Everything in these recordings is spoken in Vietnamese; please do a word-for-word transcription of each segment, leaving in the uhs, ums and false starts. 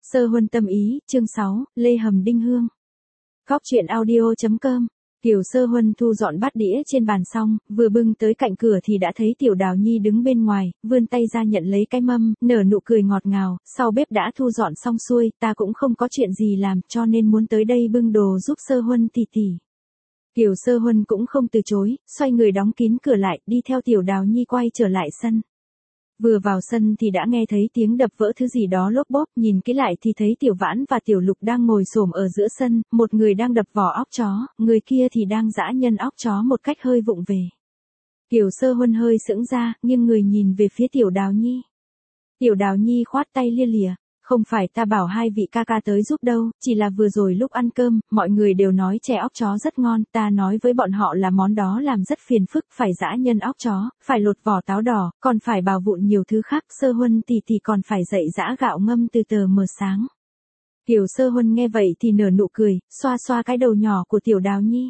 Sơ Huân tâm ý, chương sáu, Lê Hầm Đinh Hương. Góc truyện audio chấm com. Tiểu Sơ Huân thu dọn bát đĩa trên bàn xong, vừa bưng tới cạnh cửa thì đã thấy Tiểu Đào Nhi đứng bên ngoài, vươn tay ra nhận lấy cái mâm, nở nụ cười ngọt ngào, sau bếp đã thu dọn xong xuôi, ta cũng không có chuyện gì làm, cho nên muốn tới đây bưng đồ giúp Sơ Huân tỉ tỉ. Tiểu Sơ Huân cũng không từ chối, xoay người đóng kín cửa lại, đi theo Tiểu Đào Nhi quay trở lại sân. Vừa vào sân thì đã nghe thấy tiếng đập vỡ thứ gì đó lốp bốp, nhìn kỹ lại thì thấy Tiểu Vãn và Tiểu Lục đang ngồi xổm ở giữa sân, một người đang đập vỏ óc chó, người kia thì đang giã nhân óc chó một cách hơi vụng về. Tiểu Sơ Huân hơi sững ra, nhưng người nhìn về phía Tiểu Đào Nhi. Tiểu Đào Nhi khoát tay lia lịa, không phải ta bảo hai vị ca ca tới giúp đâu, chỉ là vừa rồi lúc ăn cơm, mọi người đều nói chè óc chó rất ngon, ta nói với bọn họ là món đó làm rất phiền phức, phải giã nhân óc chó, phải lột vỏ táo đỏ, còn phải bào vụn nhiều thứ khác, Sơ Huân tỷ tỷ còn phải dậy giã gạo ngâm từ tờ mờ sáng. Tiểu Sơ Huân nghe vậy thì nở nụ cười, xoa xoa cái đầu nhỏ của Tiểu Đào Nhi.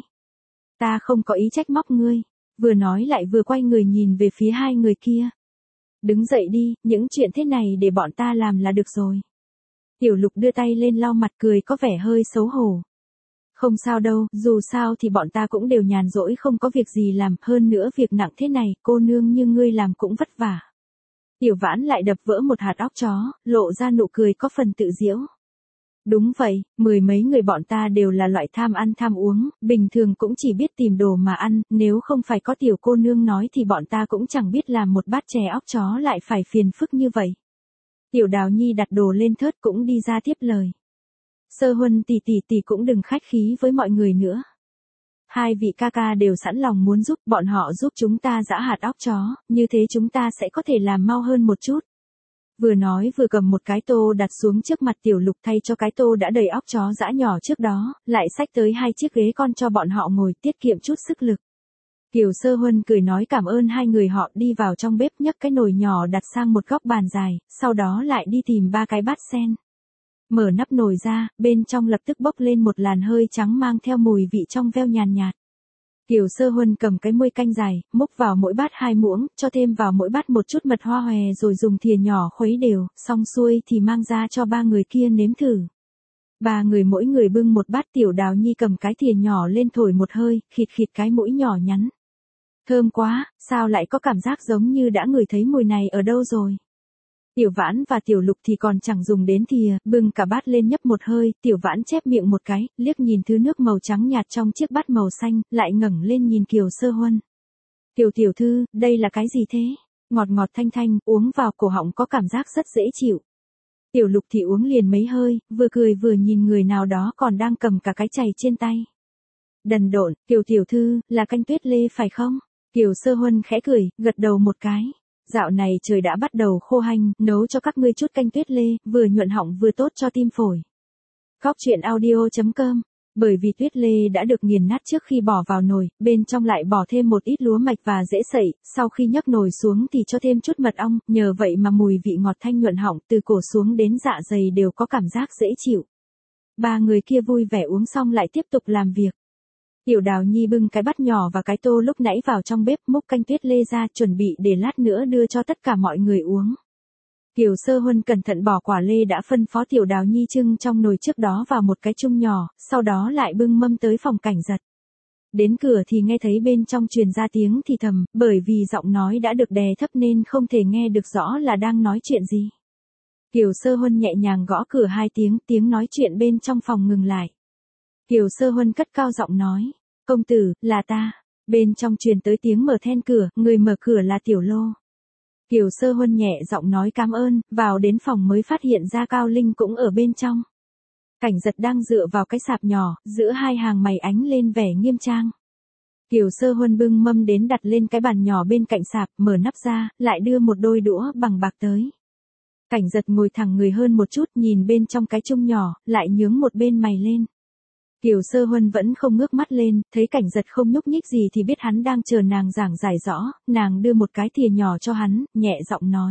Ta không có ý trách móc ngươi, vừa nói lại vừa quay người nhìn về phía hai người kia. Đứng dậy đi, những chuyện thế này để bọn ta làm là được rồi. Tiểu Lục đưa tay lên lau mặt cười có vẻ hơi xấu hổ. Không sao đâu, dù sao thì bọn ta cũng đều nhàn rỗi không có việc gì làm, hơn nữa việc nặng thế này, cô nương như ngươi làm cũng vất vả. Tiểu Vãn lại đập vỡ một hạt óc chó, lộ ra nụ cười có phần tự giễu. Đúng vậy, mười mấy người bọn ta đều là loại tham ăn tham uống, bình thường cũng chỉ biết tìm đồ mà ăn, nếu không phải có tiểu cô nương nói thì bọn ta cũng chẳng biết làm một bát chè óc chó lại phải phiền phức như vậy. Tiểu Đào Nhi đặt đồ lên thớt cũng đi ra tiếp lời. Sơ Huân tỷ tỷ tỷ cũng đừng khách khí với mọi người nữa. Hai vị ca ca đều sẵn lòng muốn giúp, bọn họ giúp chúng ta giã hạt óc chó, như thế chúng ta sẽ có thể làm mau hơn một chút. Vừa nói vừa cầm một cái tô đặt xuống trước mặt Tiểu Lục thay cho cái tô đã đầy óc chó giã nhỏ trước đó, lại xách tới hai chiếc ghế con cho bọn họ ngồi tiết kiệm chút sức lực. Tiểu Sơ Huân cười nói cảm ơn hai người họ, đi vào trong bếp nhấc cái nồi nhỏ đặt sang một góc bàn dài, sau đó lại đi tìm ba cái bát sen. Mở nắp nồi ra, bên trong lập tức bốc lên một làn hơi trắng mang theo mùi vị trong veo nhàn nhạt. Tiểu Sơ Huân cầm cái muôi canh dài, múc vào mỗi bát hai muỗng, cho thêm vào mỗi bát một chút mật hoa hòe rồi dùng thìa nhỏ khuấy đều, xong xuôi thì mang ra cho ba người kia nếm thử. Ba người mỗi người bưng một bát, Tiểu Đào Nhi cầm cái thìa nhỏ lên thổi một hơi, khịt khịt cái mũi nhỏ nhắn. Thơm quá, sao lại có cảm giác giống như đã ngửi thấy mùi này ở đâu rồi. Tiểu Vãn và Tiểu Lục thì còn chẳng dùng đến thìa, bưng cả bát lên nhấp một hơi, Tiểu Vãn chép miệng một cái, liếc nhìn thứ nước màu trắng nhạt trong chiếc bát màu xanh, lại ngẩng lên nhìn Kiều Sơ Huân. Tiểu tiểu thư, đây là cái gì thế? Ngọt ngọt thanh thanh, uống vào cổ họng có cảm giác rất dễ chịu. Tiểu Lục thì uống liền mấy hơi, vừa cười vừa nhìn người nào đó còn đang cầm cả cái chày trên tay. Đần độn, Tiểu tiểu thư, là canh tuyết lê phải không? Kiều Sơ Huân khẽ cười, gật đầu một cái. Dạo này trời đã bắt đầu khô hanh, nấu cho các ngươi chút canh tuyết lê, vừa nhuận họng vừa tốt cho tim phổi. Góc truyện audio chấm com. Bởi vì tuyết lê đã được nghiền nát trước khi bỏ vào nồi, bên trong lại bỏ thêm một ít lúa mạch và rễ sậy, sau khi nhấc nồi xuống thì cho thêm chút mật ong, nhờ vậy mà mùi vị ngọt thanh nhuận họng từ cổ xuống đến dạ dày đều có cảm giác dễ chịu. Ba người kia vui vẻ uống xong lại tiếp tục làm việc. Tiểu Đào Nhi bưng cái bát nhỏ và cái tô lúc nãy vào trong bếp, múc canh tuyết lê ra, chuẩn bị để lát nữa đưa cho tất cả mọi người uống. Tiểu Sơ Huân cẩn thận bỏ quả lê đã phân phó Tiểu Đào Nhi trưng trong nồi trước đó vào một cái chung nhỏ, sau đó lại bưng mâm tới phòng Cảnh Giật. Đến cửa thì nghe thấy bên trong truyền ra tiếng thì thầm, bởi vì giọng nói đã được đè thấp nên không thể nghe được rõ là đang nói chuyện gì. Tiểu Sơ Huân nhẹ nhàng gõ cửa hai tiếng, tiếng nói chuyện bên trong phòng ngừng lại. Tiểu Sơ Huân cất cao giọng nói, công tử, là ta. Bên trong truyền tới tiếng mở then cửa, người mở cửa là Tiểu Lô. Tiểu Sơ Huân nhẹ giọng nói cảm ơn, vào đến phòng mới phát hiện ra Cao Linh cũng ở bên trong. Cảnh Giật đang dựa vào cái sạp nhỏ, giữa hai hàng mày ánh lên vẻ nghiêm trang. Tiểu Sơ Huân bưng mâm đến đặt lên cái bàn nhỏ bên cạnh sạp, mở nắp ra, lại đưa một đôi đũa bằng bạc tới. Cảnh Giật ngồi thẳng người hơn một chút, nhìn bên trong cái chung nhỏ, lại nhướng một bên mày lên. Tiểu Sơ Huân vẫn không ngước mắt lên, thấy Cảnh Giật không nhúc nhích gì thì biết hắn đang chờ nàng giảng giải rõ, nàng đưa một cái thìa nhỏ cho hắn, nhẹ giọng nói.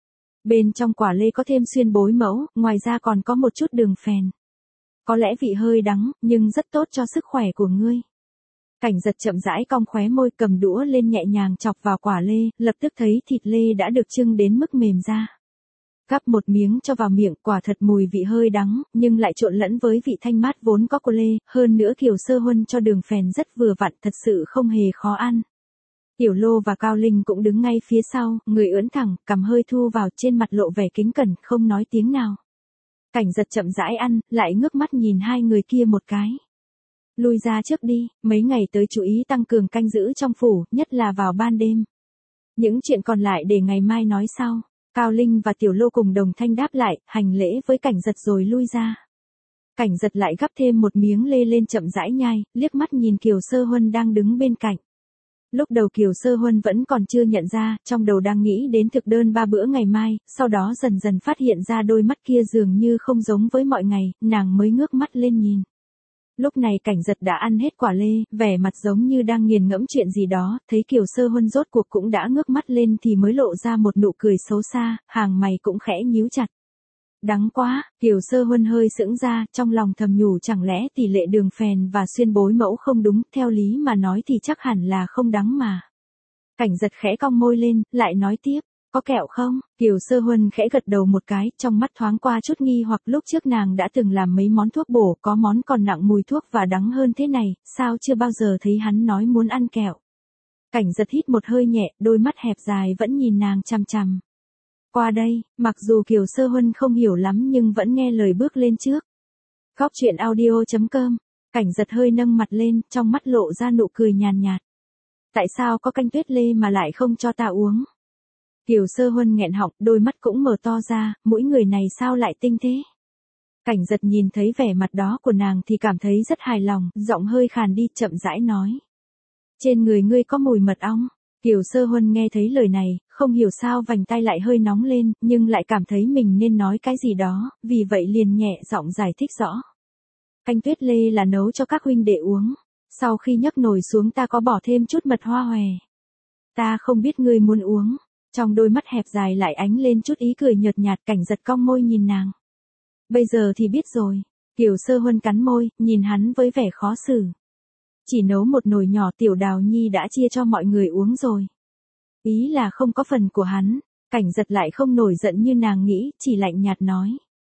Bên trong quả lê có thêm xuyên bối mẫu, ngoài ra còn có một chút đường phèn. Có lẽ vị hơi đắng, nhưng rất tốt cho sức khỏe của ngươi. Cảnh Giật chậm rãi cong khóe môi, cầm đũa lên nhẹ nhàng chọc vào quả lê, lập tức thấy thịt lê đã được trưng đến mức mềm ra. Gắp một miếng cho vào miệng, quả thật mùi vị hơi đắng, nhưng lại trộn lẫn với vị thanh mát vốn có của lê, hơn nữa Kiều Sơ Huân cho đường phèn rất vừa vặn, thật sự không hề khó ăn. Tiểu Lô và Cao Linh cũng đứng ngay phía sau, người ưỡn thẳng, cằm hơi thu vào, trên mặt lộ vẻ kính cẩn, không nói tiếng nào. Cảnh Giật chậm rãi ăn, lại ngước mắt nhìn hai người kia một cái. Lui ra trước đi, mấy ngày tới chú ý tăng cường canh giữ trong phủ, nhất là vào ban đêm. Những chuyện còn lại để ngày mai nói sau. Cao Linh và Tiểu Lô cùng đồng thanh đáp lại, hành lễ với Cảnh Giật rồi lui ra. Cảnh Giật lại gắp thêm một miếng lê lên chậm rãi nhai, liếc mắt nhìn Kiều Sơ Huân đang đứng bên cạnh. Lúc đầu Kiều Sơ Huân vẫn còn chưa nhận ra, trong đầu đang nghĩ đến thực đơn ba bữa ngày mai, sau đó dần dần phát hiện ra đôi mắt kia dường như không giống với mọi ngày, nàng mới ngước mắt lên nhìn. Lúc này Cảnh Giật đã ăn hết quả lê, vẻ mặt giống như đang nghiền ngẫm chuyện gì đó, thấy Kiều Sơ Huân rốt cuộc cũng đã ngước mắt lên thì mới lộ ra một nụ cười xấu xa, hàng mày cũng khẽ nhíu chặt. Đắng quá, Kiều Sơ Huân hơi sững ra, trong lòng thầm nhủ chẳng lẽ tỷ lệ đường phèn và xuyên bối mẫu không đúng, theo lý mà nói thì chắc hẳn là không đắng mà. Cảnh Giật khẽ cong môi lên, lại nói tiếp, có kẹo không? Kiều Sơ Huân khẽ gật đầu một cái, trong mắt thoáng qua chút nghi hoặc lúc trước nàng đã từng làm mấy món thuốc bổ, có món còn nặng mùi thuốc và đắng hơn thế này, sao chưa bao giờ thấy hắn nói muốn ăn kẹo. Cảnh Giật hít một hơi nhẹ, đôi mắt hẹp dài vẫn nhìn nàng chằm chằm. Qua đây, mặc dù Kiều Sơ Huân không hiểu lắm nhưng vẫn nghe lời bước lên trước. Góc chuyện audio chấm com, Cảnh Giật hơi nâng mặt lên, trong mắt lộ ra nụ cười nhàn nhạt. Tại sao có canh tuyết lê mà lại không cho ta uống? Kiều Sơ Huân nghẹn họng, đôi mắt cũng mở to ra, mũi người này sao lại tinh thế? Cảnh Giật nhìn thấy vẻ mặt đó của nàng thì cảm thấy rất hài lòng, giọng hơi khàn đi, chậm rãi nói. Trên người ngươi có mùi mật ong. Kiều Sơ Huân nghe thấy lời này, không hiểu sao vành tay lại hơi nóng lên, nhưng lại cảm thấy mình nên nói cái gì đó, vì vậy liền nhẹ giọng giải thích rõ. Canh tuyết lê là nấu cho các huynh đệ uống, sau khi nhấc nồi xuống ta có bỏ thêm chút mật hoa hòe. Ta không biết ngươi muốn uống. Trong đôi mắt hẹp dài lại ánh lên chút ý cười nhợt nhạt. Cảnh Giật cong môi nhìn nàng. Bây giờ thì biết rồi. Kiều Sơ Huân cắn môi, nhìn hắn với vẻ khó xử. Chỉ nấu một nồi nhỏ Tiểu Đào Nhi đã chia cho mọi người uống rồi. Ý là không có phần của hắn. Cảnh Giật lại không nổi giận như nàng nghĩ, chỉ lạnh nhạt nói.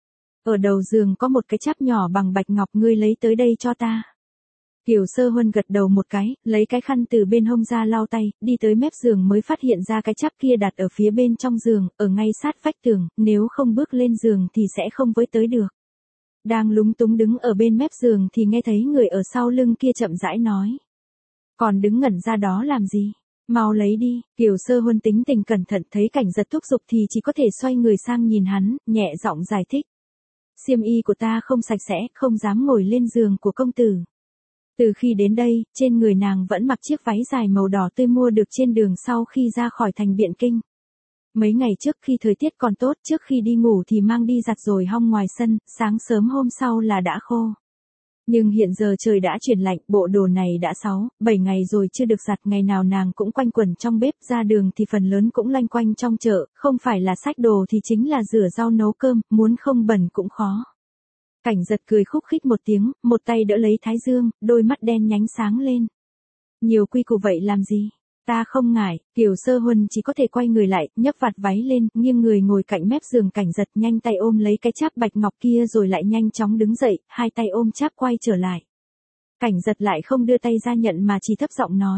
Ở đầu giường có một cái cháp nhỏ bằng bạch ngọc, ngươi lấy tới đây cho ta. Kiều Sơ Huân gật đầu một cái, lấy cái khăn từ bên hông ra lau tay, đi tới mép giường mới phát hiện ra cái cháp kia đặt ở phía bên trong giường, ở ngay sát vách tường, nếu không bước lên giường thì sẽ không với tới được. Đang lúng túng đứng ở bên mép giường thì nghe thấy người ở sau lưng kia chậm rãi nói. Còn đứng ngẩn ra đó làm gì? Mau lấy đi. Kiều Sơ Huân tính tình cẩn thận, thấy Cảnh Giật thúc giục thì chỉ có thể xoay người sang nhìn hắn, nhẹ giọng giải thích. Xiêm y của ta không sạch sẽ, không dám ngồi lên giường của công tử. Từ khi đến đây, trên người nàng vẫn mặc chiếc váy dài màu đỏ tươi mua được trên đường sau khi ra khỏi thành Biện Kinh. Mấy ngày trước khi thời tiết còn tốt, trước khi đi ngủ thì mang đi giặt rồi hong ngoài sân, sáng sớm hôm sau là đã khô. Nhưng hiện giờ trời đã chuyển lạnh, bộ đồ này đã sáu, bảy ngày rồi chưa được giặt, ngày nào nàng cũng quanh quẩn trong bếp, ra đường thì phần lớn cũng loanh quanh trong chợ, không phải là xách đồ thì chính là rửa rau nấu cơm, muốn không bẩn cũng khó. Cảnh Giật cười khúc khích một tiếng, một tay đỡ lấy thái dương, đôi mắt đen nhánh sáng lên. Nhiều quy củ vậy làm gì? Ta không ngại. Kiều Sơ Huân chỉ có thể quay người lại, nhấc vạt váy lên, nghiêng người ngồi cạnh mép giường. Cảnh Giật nhanh tay ôm lấy cái cháp bạch ngọc kia rồi lại nhanh chóng đứng dậy, hai tay ôm cháp quay trở lại. Cảnh Giật lại không đưa tay ra nhận mà chỉ thấp giọng nói.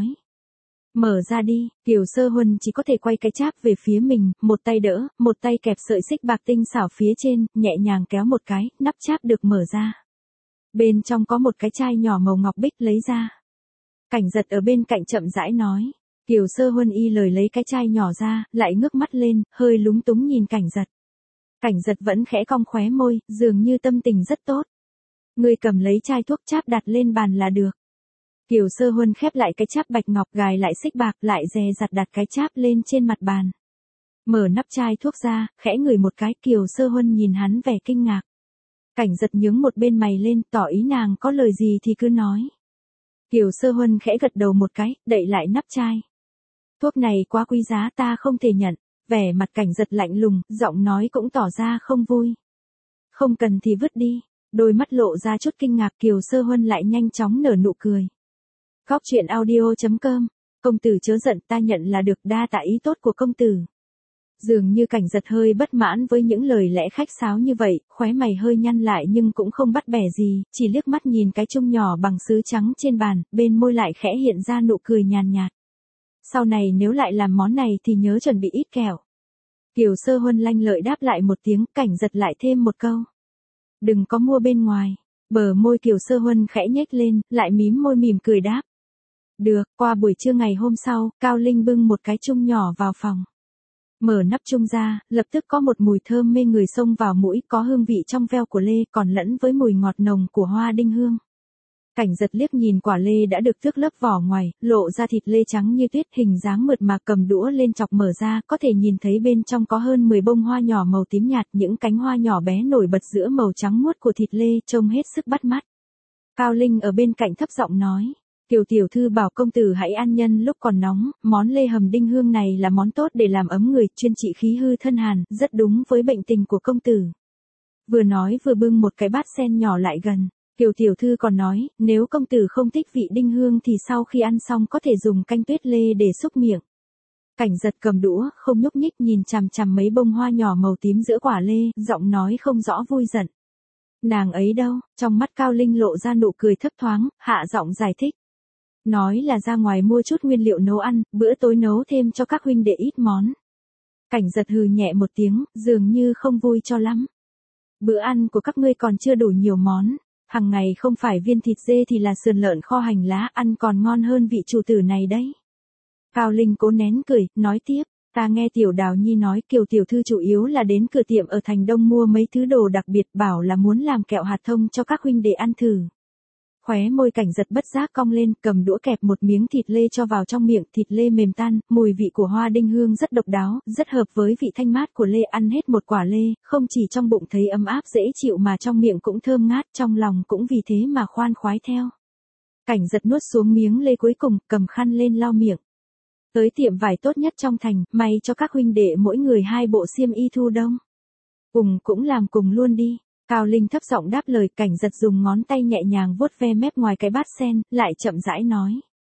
Mở ra đi. Kiều Sơ Huân chỉ có thể quay cái cháp về phía mình, một tay đỡ, một tay kẹp sợi xích bạc tinh xảo phía trên, nhẹ nhàng kéo một cái, nắp cháp được mở ra. Bên trong có một cái chai nhỏ màu ngọc bích, lấy ra. Cảnh Giật ở bên cạnh chậm rãi nói. Kiều Sơ Huân y lời lấy cái chai nhỏ ra, lại ngước mắt lên, hơi lúng túng nhìn Cảnh Giật. Cảnh Giật vẫn khẽ cong khóe môi, dường như tâm tình rất tốt. Ngươi cầm lấy chai thuốc cháp đặt lên bàn là được. Kiều Sơ Huân khép lại cái cháp bạch ngọc, gài lại xích bạc, lại dè dặt đặt cái cháp lên trên mặt bàn. Mở nắp chai thuốc ra, khẽ ngửi một cái, Kiều Sơ Huân nhìn hắn vẻ kinh ngạc. Cảnh Giật nhướng một bên mày lên, tỏ ý nàng có lời gì thì cứ nói. Kiều Sơ Huân khẽ gật đầu một cái, đậy lại nắp chai. Thuốc này quá quý giá, ta không thể nhận. Vẻ mặt Cảnh Giật lạnh lùng, giọng nói cũng tỏ ra không vui. Không cần thì vứt đi. Đôi mắt lộ ra chút kinh ngạc, Kiều Sơ Huân lại nhanh chóng nở nụ cười. Góc chuyện audio chấm com, công tử chớ giận, ta nhận là được, đa tạ ý tốt của công tử. Dường như Cảnh Giật hơi bất mãn với những lời lẽ khách sáo như vậy, khóe mày hơi nhăn lại nhưng cũng không bắt bẻ gì, chỉ liếc mắt nhìn cái chung nhỏ bằng sứ trắng trên bàn, bên môi lại khẽ hiện ra nụ cười nhàn nhạt. Sau này nếu lại làm món này thì nhớ chuẩn bị ít kẹo. Kiều Sơ Huân lanh lợi đáp lại một tiếng, Cảnh Giật lại thêm một câu. Đừng có mua bên ngoài. Bờ môi Kiều Sơ Huân khẽ nhếch lên, lại mím môi mỉm cười đáp. Được, qua buổi trưa ngày hôm sau, Cao Linh bưng một cái chung nhỏ vào phòng. Mở nắp chung ra, lập tức có một mùi thơm mê người xông vào mũi, có hương vị trong veo của lê còn lẫn với mùi ngọt nồng của hoa đinh hương. Cảnh Giật liếc nhìn quả lê đã được tước lớp vỏ ngoài, lộ ra thịt lê trắng như tuyết, hình dáng mượt mà, cầm đũa lên chọc mở ra, có thể nhìn thấy bên trong có hơn mười bông hoa nhỏ màu tím nhạt, những cánh hoa nhỏ bé nổi bật giữa màu trắng muốt của thịt lê, trông hết sức bắt mắt. Cao Linh ở bên cạnh thấp giọng nói. Kiều tiểu thư bảo công tử hãy ăn nhân lúc còn nóng, món lê hầm đinh hương này là món tốt để làm ấm người, chuyên trị khí hư thân hàn, rất đúng với bệnh tình của công tử. Vừa nói vừa bưng một cái bát sen nhỏ lại gần. Kiều tiểu thư còn nói, nếu công tử không thích vị đinh hương thì sau khi ăn xong có thể dùng canh tuyết lê để xúc miệng. Cảnh Giật cầm đũa, không nhúc nhích, nhìn chằm chằm mấy bông hoa nhỏ màu tím giữa quả lê, giọng nói không rõ vui giận. Nàng ấy đâu? Trong mắt Cao Linh lộ ra nụ cười thấp thoáng, hạ giọng giải thích. Nói là ra ngoài mua chút nguyên liệu nấu ăn, bữa tối nấu thêm cho các huynh đệ ít món. Cảnh Giật hừ nhẹ một tiếng, dường như không vui cho lắm. Bữa ăn của các ngươi còn chưa đủ nhiều món. Hằng ngày không phải viên thịt dê thì là sườn lợn kho hành lá, ăn còn ngon hơn vị chủ tử này đấy. Cao Linh cố nén cười, nói tiếp, ta nghe Tiểu Đào Nhi nói Kiều tiểu thư chủ yếu là đến cửa tiệm ở thành Đông mua mấy thứ đồ đặc biệt, bảo là muốn làm kẹo hạt thông cho các huynh đệ ăn thử. Khóe môi Cảnh Giật bất giác cong lên, cầm đũa kẹp một miếng thịt lê cho vào trong miệng, thịt lê mềm tan, mùi vị của hoa đinh hương rất độc đáo, rất hợp với vị thanh mát của lê, ăn hết một quả lê, không chỉ trong bụng thấy ấm áp dễ chịu mà trong miệng cũng thơm ngát, trong lòng cũng vì thế mà khoan khoái theo. Cảnh Giật nuốt xuống miếng lê cuối cùng, cầm khăn lên lau miệng. Tới tiệm vải tốt nhất trong thành, may cho các huynh đệ mỗi người hai bộ xiêm y thu đông. Cùng cũng làm cùng luôn đi. Cao Linh thấp giọng đáp lời. Cảnh Giật dùng ngón tay nhẹ nhàng vuốt ve mép ngoài cái bát sen, lại chậm rãi nói.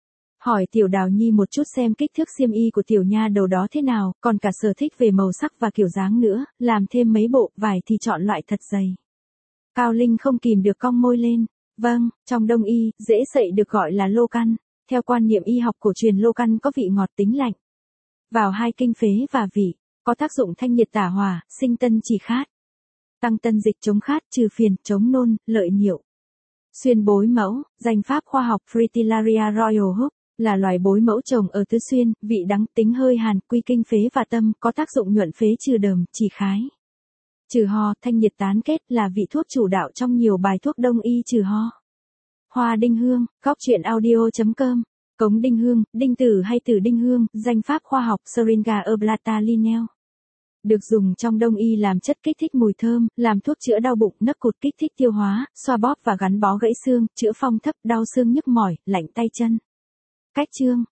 Hỏi Tiểu Đào Nhi một chút xem kích thước xiêm y của tiểu nha đầu đó thế nào, còn cả sở thích về màu sắc và kiểu dáng nữa, làm thêm mấy bộ, vải thì chọn loại thật dày. Cao Linh không kìm được cong môi lên. Vâng, trong đông y, dễ sậy được gọi là lô căn. Theo quan niệm y học cổ truyền, lô căn có vị ngọt tính lạnh. Vào hai kinh phế và vị, có tác dụng thanh nhiệt tả hỏa, sinh tân trì khát. Tăng tân dịch chống khát, trừ phiền, chống nôn, lợi niệu. Xuyên bối mẫu, danh pháp khoa học Fritillaria Royal Hook, là loài bối mẫu trồng ở Tứ Xuyên, vị đắng, tính hơi hàn, quy kinh phế và tâm, có tác dụng nhuận phế, trừ đờm, trì khái. Trừ ho, thanh nhiệt tán kết, là vị thuốc chủ đạo trong nhiều bài thuốc đông y trừ ho. Hoa đinh hương, góc truyện audio chấm com. Cống đinh hương, đinh tử hay tử đinh hương, danh pháp khoa học Syringa oblata lineo. Được dùng trong đông y làm chất kích thích mùi thơm, làm thuốc chữa đau bụng, nấc cụt, kích thích tiêu hóa, xoa bóp và gắn bó gãy xương, chữa phong thấp, đau xương nhức mỏi, lạnh tay chân. Cách chương